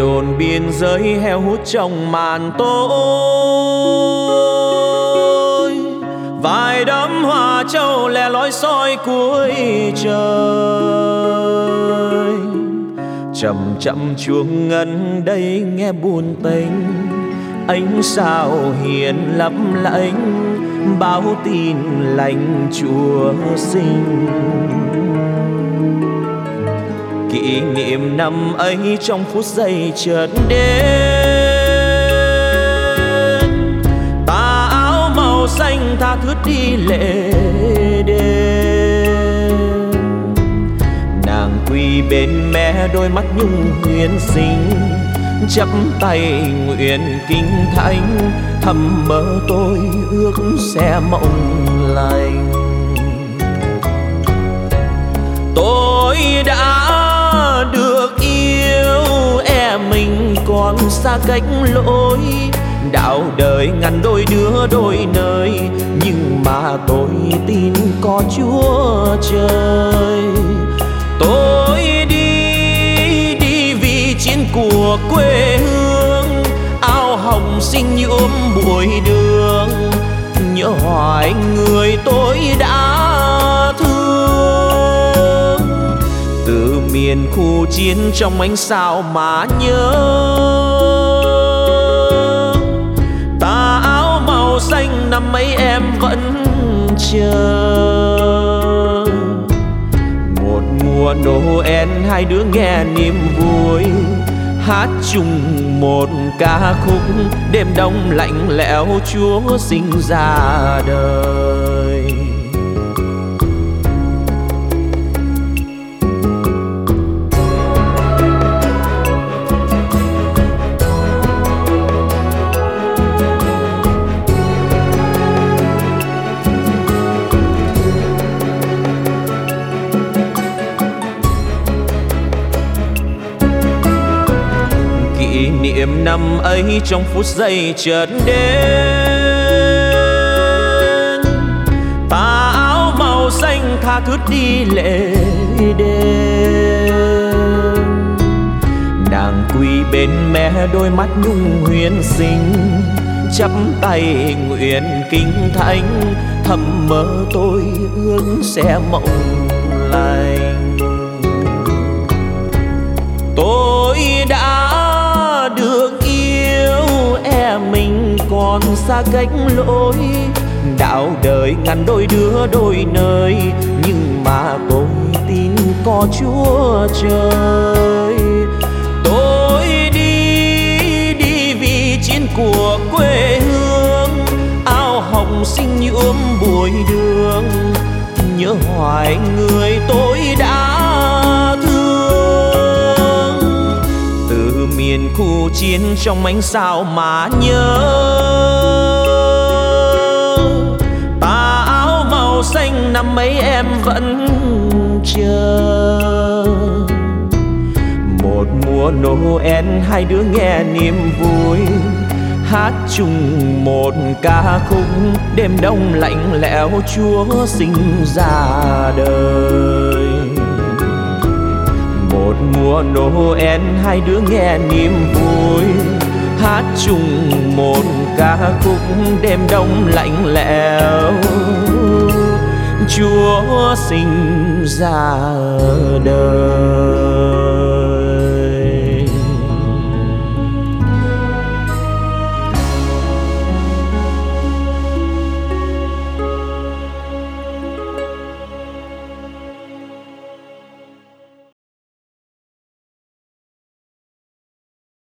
đồn biên giới heo hút trong màn tối. Vài đám hoa châu lẻ loi soi cuối trời. Chậm chậm chuông ngân đây nghe buồn tênh. Ánh sao hiền lấp lánh báo tin lành Chúa sinh. Kỷ niệm năm ấy trong phút giây chợt đến. Tà áo màu xanh tha thướt đi lệ đêm. Nàng quỳ bên mẹ đôi mắt nhung huyền sinh. Chắp tay nguyện kinh thánh thầm mơ tôi ước sẽ mộng lành. Tôi đã được yêu mình còn xa cách lối. Đạo đời ngàn đôi đứa đôi nơi, nhưng mà tôi tin có Chúa trời. Tôi đi vì chiến của quê hương. Áo hồng xinh nhuộm bụi đường, nhớ hoài người tôi đã thương. Từ miền khu chiến trong ánh sao mà nhớ. Tà áo màu xanh năm ấy em vẫn chờ. Một mùa Noel hai đứa nghe niềm vui. Hát chung một ca khúc đêm đông lạnh lẽo Chúa sinh ra đời. Kỷ niệm năm ấy trong phút giây chợt đến. Tà áo màu xanh tha thướt đi lệ đêm. Nàng quỳ bên mẹ đôi mắt nhung huyền sinh. Chắp tay nguyện kinh thánh thầm mơ tôi ước sẽ mộng lành. Tôi đã được yêu mình còn xa cách lối. Đạo đời ngàn đôi đứa đôi nơi, nhưng mà tôi tin có Chúa trời. Tôi đi vì chiến của quê hương. Áo hồng xinh nhuộm bụi đường, nhớ hoài người tôi đã thương. Từ miền khu chiến trong ánh sao mà nhớ. Tà áo màu xanh năm ấy em vẫn chờ. Một mùa Noel hai đứa nghe niềm vui. Hát chung một ca khúc đêm đông lạnh lẽo Chúa sinh ra đời. Một mùa Noel hai đứa nghe niềm vui. Hát chung một ca khúc đêm đông lạnh lẽo Chúa sinh ra đời.